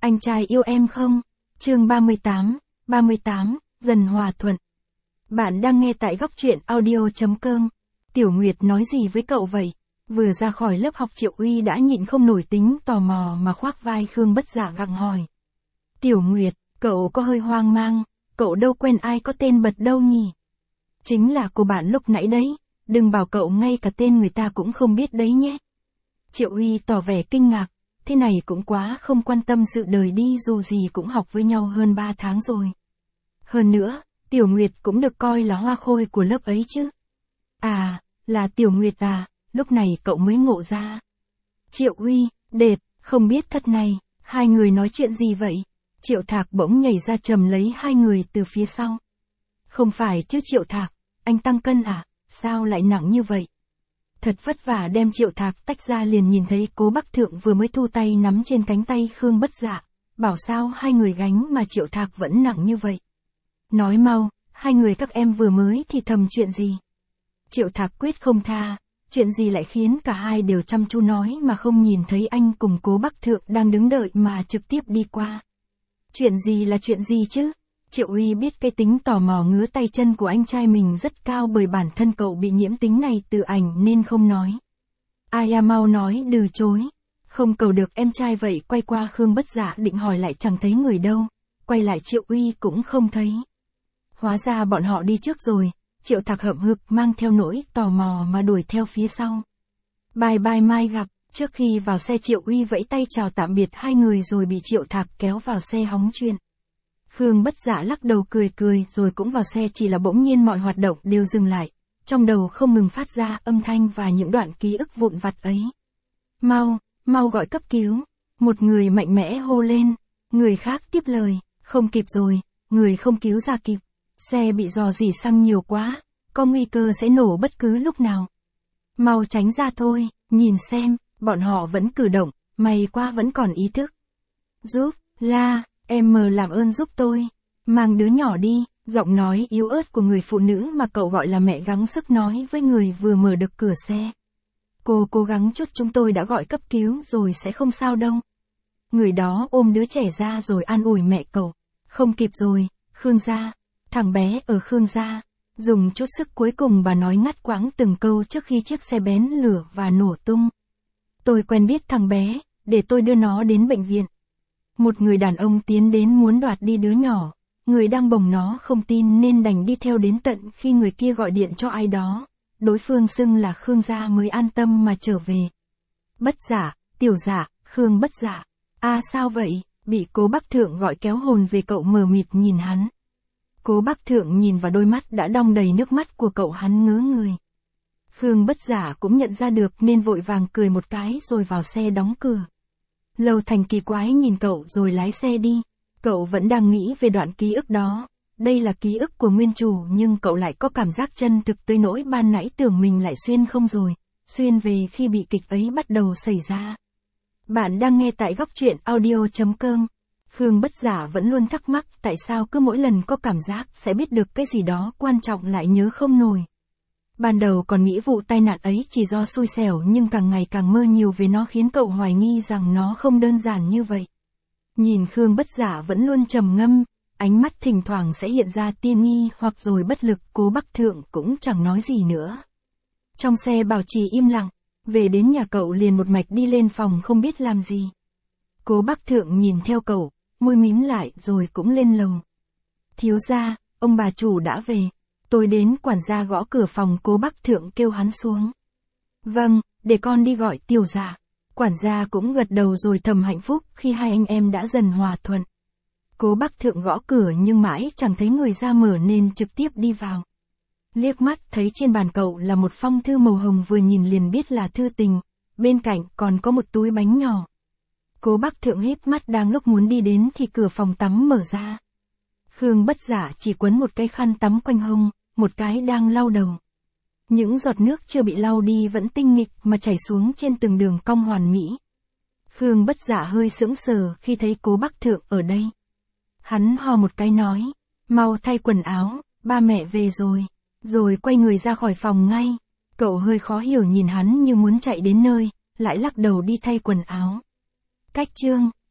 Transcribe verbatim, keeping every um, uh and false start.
Anh trai yêu em không? Chương ba mươi tám, ba mươi tám, dần hòa thuận. Bạn đang nghe tại góc truyện audio.com. Tiểu Nguyệt nói gì với cậu vậy? Vừa ra khỏi lớp học Triệu Uy đã nhịn không nổi tính tò mò mà khoác vai Khương Bất Dạ gặng hỏi. Tiểu Nguyệt, cậu có hơi hoang mang, cậu đâu quen ai có tên Bật đâu nhỉ? Chính là cô bạn lúc nãy đấy, đừng bảo cậu ngay cả tên người ta cũng không biết đấy nhé. Triệu Uy tỏ vẻ kinh ngạc, thế này cũng quá không quan tâm sự đời đi, dù gì cũng học với nhau hơn ba tháng rồi. Hơn nữa, Tiểu Nguyệt cũng được coi là hoa khôi của lớp ấy chứ. À, là Tiểu Nguyệt à, lúc này cậu mới ngộ ra. Triệu Uy, đệt, không biết thật này, hai người nói chuyện gì vậy? Triệu Thạc bỗng nhảy ra chầm lấy hai người từ phía sau. Không phải chứ Triệu Thạc, anh tăng cân à, sao lại nặng như vậy? Thật vất vả đem Triệu Thạc tách ra liền nhìn thấy Cố Bắc Thượng vừa mới thu tay nắm trên cánh tay Khương Bất Dạ, bảo sao hai người gánh mà Triệu Thạc vẫn nặng như vậy. Nói mau, hai người các em vừa mới thì thầm chuyện gì? Triệu Thạc quyết không tha, chuyện gì lại khiến cả hai đều chăm chú nói mà không nhìn thấy anh cùng Cố Bắc Thượng đang đứng đợi mà trực tiếp đi qua. Chuyện gì là chuyện gì chứ? Triệu Uy biết cái tính tò mò ngứa tay chân của anh trai mình rất cao bởi bản thân cậu bị nhiễm tính này từ ảnh nên không nói. Ai à, mau nói từ chối. Không cầu được em trai vậy. Quay qua Khương Bất Dạ định hỏi lại chẳng thấy người đâu, quay lại Triệu Uy cũng không thấy. Hóa ra bọn họ đi trước rồi. Triệu Thạc hậm hực mang theo nỗi tò mò mà đuổi theo phía sau. Bye bye mai gặp. Trước khi vào xe Triệu Uy vẫy tay chào tạm biệt hai người rồi bị Triệu Thạc kéo vào xe hóng chuyện. Khương Bất Dạ lắc đầu cười cười rồi cũng vào xe, chỉ là bỗng nhiên mọi hoạt động đều dừng lại, trong đầu không ngừng phát ra âm thanh và những đoạn ký ức vụn vặt ấy. Mau, mau gọi cấp cứu, một người mạnh mẽ hô lên, người khác tiếp lời, không kịp rồi, người không cứu ra kịp, xe bị rò rỉ xăng nhiều quá, có nguy cơ sẽ nổ bất cứ lúc nào. Mau tránh ra thôi, nhìn xem, bọn họ vẫn cử động, may quá vẫn còn ý thức. Giúp, la. Em mờ làm ơn giúp tôi, mang đứa nhỏ đi, giọng nói yếu ớt của người phụ nữ mà cậu gọi là mẹ gắng sức nói với người vừa mở được cửa xe. Cô cố gắng chút, chúng tôi đã gọi cấp cứu rồi, sẽ không sao đâu. Người đó ôm đứa trẻ ra rồi an ủi mẹ cậu. Không kịp rồi, Khương gia, thằng bé ở Khương gia. Dùng chút sức cuối cùng bà nói ngắt quãng từng câu trước khi chiếc xe bén lửa và nổ tung. Tôi quen biết thằng bé, để tôi đưa nó đến bệnh viện. Một người đàn ông tiến đến muốn đoạt đi đứa nhỏ, người đang bồng nó không tin nên đành đi theo đến tận khi người kia gọi điện cho ai đó, đối phương xưng là Khương gia mới an tâm mà trở về. Bất Dạ, Tiểu Dạ, Khương Bất Dạ. À sao vậy? Bị Cố Bắc Thượng gọi kéo hồn về, cậu mờ mịt nhìn hắn. Cố Bắc Thượng nhìn vào đôi mắt đã đong đầy nước mắt của cậu, hắn ngớ người. Khương Bất Dạ cũng nhận ra được nên vội vàng cười một cái rồi vào xe đóng cửa. Lâu Thành kỳ quái nhìn cậu rồi lái xe đi. Cậu vẫn đang nghĩ về đoạn ký ức đó. Đây là ký ức của nguyên chủ nhưng cậu lại có cảm giác chân thực tới nỗi ban nãy tưởng mình lại xuyên không rồi. Xuyên về khi bị kịch ấy bắt đầu xảy ra. Bạn đang nghe tại góc truyện audio.com. Khương Bất Dạ vẫn luôn thắc mắc tại sao cứ mỗi lần có cảm giác sẽ biết được cái gì đó quan trọng lại nhớ không nổi. Ban đầu còn nghĩ vụ tai nạn ấy chỉ do xui xẻo nhưng càng ngày càng mơ nhiều về nó khiến cậu hoài nghi rằng nó không đơn giản như vậy. Nhìn Khương Bất Dạ vẫn luôn trầm ngâm, ánh mắt thỉnh thoảng sẽ hiện ra tia nghi hoặc rồi bất lực. Cố Bắc Thượng cũng chẳng nói gì nữa. Trong xe bảo trì im lặng, về đến nhà cậu liền một mạch đi lên phòng không biết làm gì. Cố Bắc Thượng nhìn theo cậu, môi mím lại rồi cũng lên lầu. Thiếu gia, ông bà chủ đã về. Tôi đến. Quản gia gõ cửa phòng. Cố Bắc Thượng kêu hắn xuống. Vâng, để con đi gọi Tiểu Dạ. Quản gia cũng gật đầu rồi thầm hạnh phúc khi hai anh em đã dần hòa thuận. Cố Bắc Thượng gõ cửa nhưng mãi chẳng thấy người ra mở nên trực tiếp đi vào. Liếc mắt thấy trên bàn cậu là một phong thư màu hồng, vừa nhìn liền biết là thư tình, bên cạnh còn có một túi bánh nhỏ. Cố Bắc Thượng híp mắt đang lúc muốn đi đến thì cửa phòng tắm mở ra. Khương Bất Dạ chỉ quấn một cái khăn tắm quanh hông, một cái đang lau đầu. Những giọt nước chưa bị lau đi vẫn tinh nghịch mà chảy xuống trên từng đường cong hoàn mỹ. Khương Bất Dạ hơi sững sờ khi thấy Cố Bắc Thượng ở đây. Hắn hò một cái nói, mau thay quần áo, ba mẹ về rồi, rồi quay người ra khỏi phòng ngay. Cậu hơi khó hiểu nhìn hắn như muốn chạy đến nơi, lại lắc đầu đi thay quần áo. Cách chương